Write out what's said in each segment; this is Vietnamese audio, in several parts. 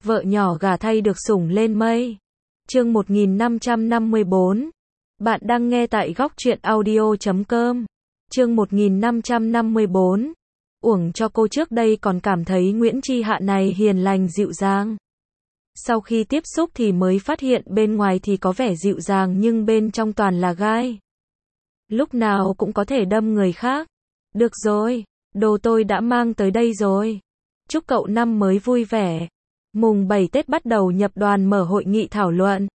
vợ nhỏ gả thay được sủng lên mây. Chương 1554. Bạn đang nghe tại góc truyện audio.com. Chương 1554. Uổng cho cô trước đây còn cảm thấy Nguyễn Chi Hạ này hiền lành dịu dàng. Sau khi tiếp xúc thì mới phát hiện bên ngoài thì có vẻ dịu dàng nhưng bên trong toàn là gai. Lúc nào cũng có thể đâm người khác. Được rồi, đồ tôi đã mang tới đây rồi. Chúc cậu năm mới vui vẻ. Mùng 7 Tết bắt đầu nhập đoàn mở hội nghị thảo luận.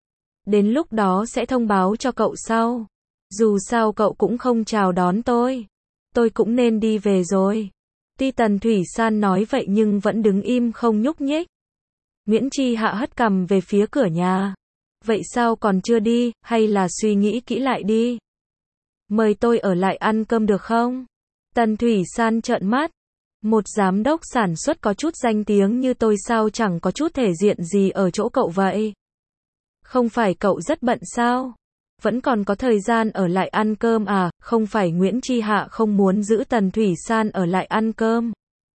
Đến lúc đó sẽ thông báo cho cậu sau. Dù sao cậu cũng không chào đón tôi. Tôi cũng nên đi về rồi. Tuy Tần Thủy San nói vậy nhưng vẫn đứng im không nhúc nhích. Nguyễn Chi Hạ hất cằm về phía cửa nhà. Vậy sao còn chưa đi, hay là suy nghĩ kỹ lại đi. Mời tôi ở lại ăn cơm được không? Tần Thủy San trợn mắt. Một giám đốc sản xuất có chút danh tiếng như tôi sao chẳng có chút thể diện gì ở chỗ cậu vậy? Không phải cậu rất bận sao? Vẫn còn có thời gian ở lại ăn cơm à? Không phải Nguyễn Chi Hạ không muốn giữ Tần Thủy San ở lại ăn cơm,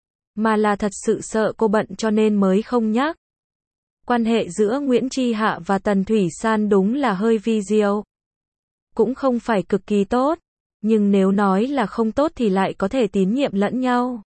mà là thật sự sợ cô bận cho nên mới không nhắc. Quan hệ giữa Nguyễn Chi Hạ và Tần Thủy San đúng là hơi vi diệu. Cũng không phải cực kỳ tốt, nhưng nếu nói là không tốt thì lại có thể tín nhiệm lẫn nhau.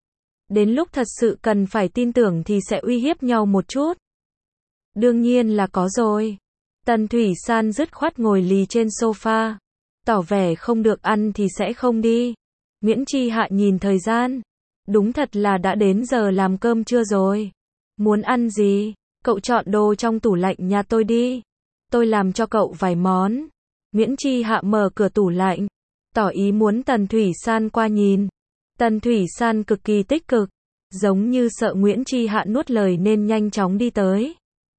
Đến lúc thật sự cần phải tin tưởng thì sẽ uy hiếp nhau một chút. Đương nhiên là có rồi. Tần Thủy San dứt khoát ngồi lì trên sofa, tỏ vẻ không được ăn thì sẽ không đi. Nguyễn Chi Hạ nhìn thời gian. Đúng thật là đã đến giờ làm cơm trưa rồi. Muốn ăn gì? Cậu chọn đồ trong tủ lạnh nhà tôi đi. Tôi làm cho cậu vài món. Nguyễn Chi Hạ mở cửa tủ lạnh, tỏ ý muốn Tần Thủy San qua nhìn. Tần Thủy San cực kỳ tích cực, giống như sợ Nguyễn Chi Hạ nuốt lời nên nhanh chóng đi tới.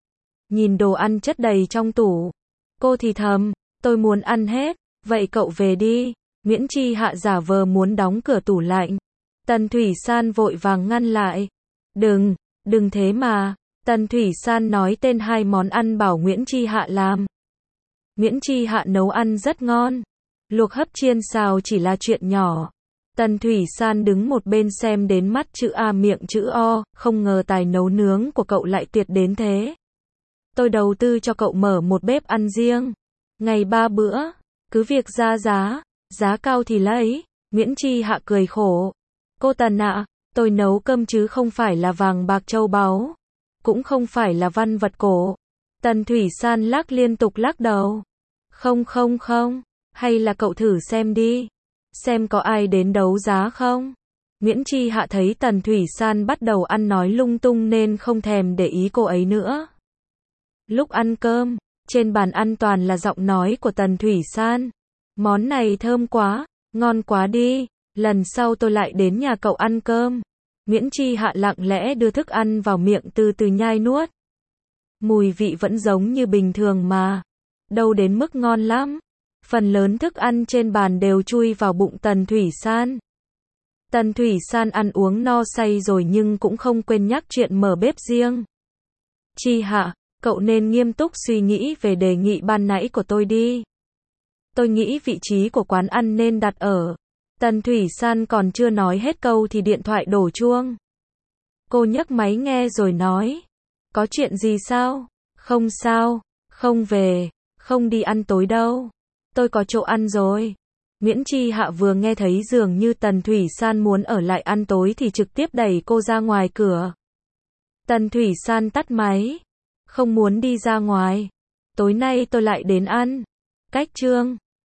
Nhìn đồ ăn chất đầy trong tủ, cô thì thầm, tôi muốn ăn hết, vậy cậu về đi. Nguyễn Chi Hạ giả vờ muốn đóng cửa tủ lạnh. Tần Thủy San vội vàng ngăn lại. Đừng thế mà. Tần Thủy San nói tên hai món ăn bảo Nguyễn Chi Hạ làm. Nguyễn Chi Hạ nấu ăn rất ngon. Luộc hấp chiên xào chỉ là chuyện nhỏ. Tần Thủy San đứng một bên xem đến mắt chữ A miệng chữ O, không ngờ tài nấu nướng của cậu lại tuyệt đến thế. Tôi đầu tư cho cậu mở một bếp ăn riêng. Ngày 3 bữa, cứ việc ra giá cao thì lấy. Nguyễn Chi Hạ cười khổ. Cô Tần ạ, tôi nấu cơm chứ không phải là vàng bạc châu báu. Cũng không phải là văn vật cổ. Tần Thủy San liên tục lắc đầu. Không, hay là cậu thử xem đi. Xem có ai đến đấu giá không? Nguyễn Chi Hạ thấy Tần Thủy San bắt đầu ăn nói lung tung nên không thèm để ý cô ấy nữa. Lúc ăn cơm, trên bàn ăn toàn là giọng nói của Tần Thủy San. Món này thơm quá, ngon quá đi, lần sau tôi lại đến nhà cậu ăn cơm. Nguyễn Chi Hạ lặng lẽ đưa thức ăn vào miệng từ từ nhai nuốt. Mùi vị vẫn giống như bình thường mà, đâu đến mức ngon lắm. Phần lớn thức ăn trên bàn đều chui vào bụng Tần Thủy San. Tần Thủy San ăn uống no say rồi nhưng cũng không quên nhắc chuyện mở bếp riêng. Chi Hạ, cậu nên nghiêm túc suy nghĩ về đề nghị ban nãy của tôi đi. Tôi nghĩ vị trí của quán ăn nên đặt ở. Tần Thủy San còn chưa nói hết câu thì điện thoại đổ chuông. Cô nhấc máy nghe rồi nói. Có chuyện gì sao? Không sao, không về, không đi ăn tối đâu. Tôi có chỗ ăn rồi. Nguyễn Chi Hạ vừa nghe thấy dường như Tần Thủy San muốn ở lại ăn tối thì trực tiếp đẩy cô ra ngoài cửa. Tần Thủy San tắt máy. Không muốn đi ra ngoài. Tối nay tôi lại đến ăn. Cách chương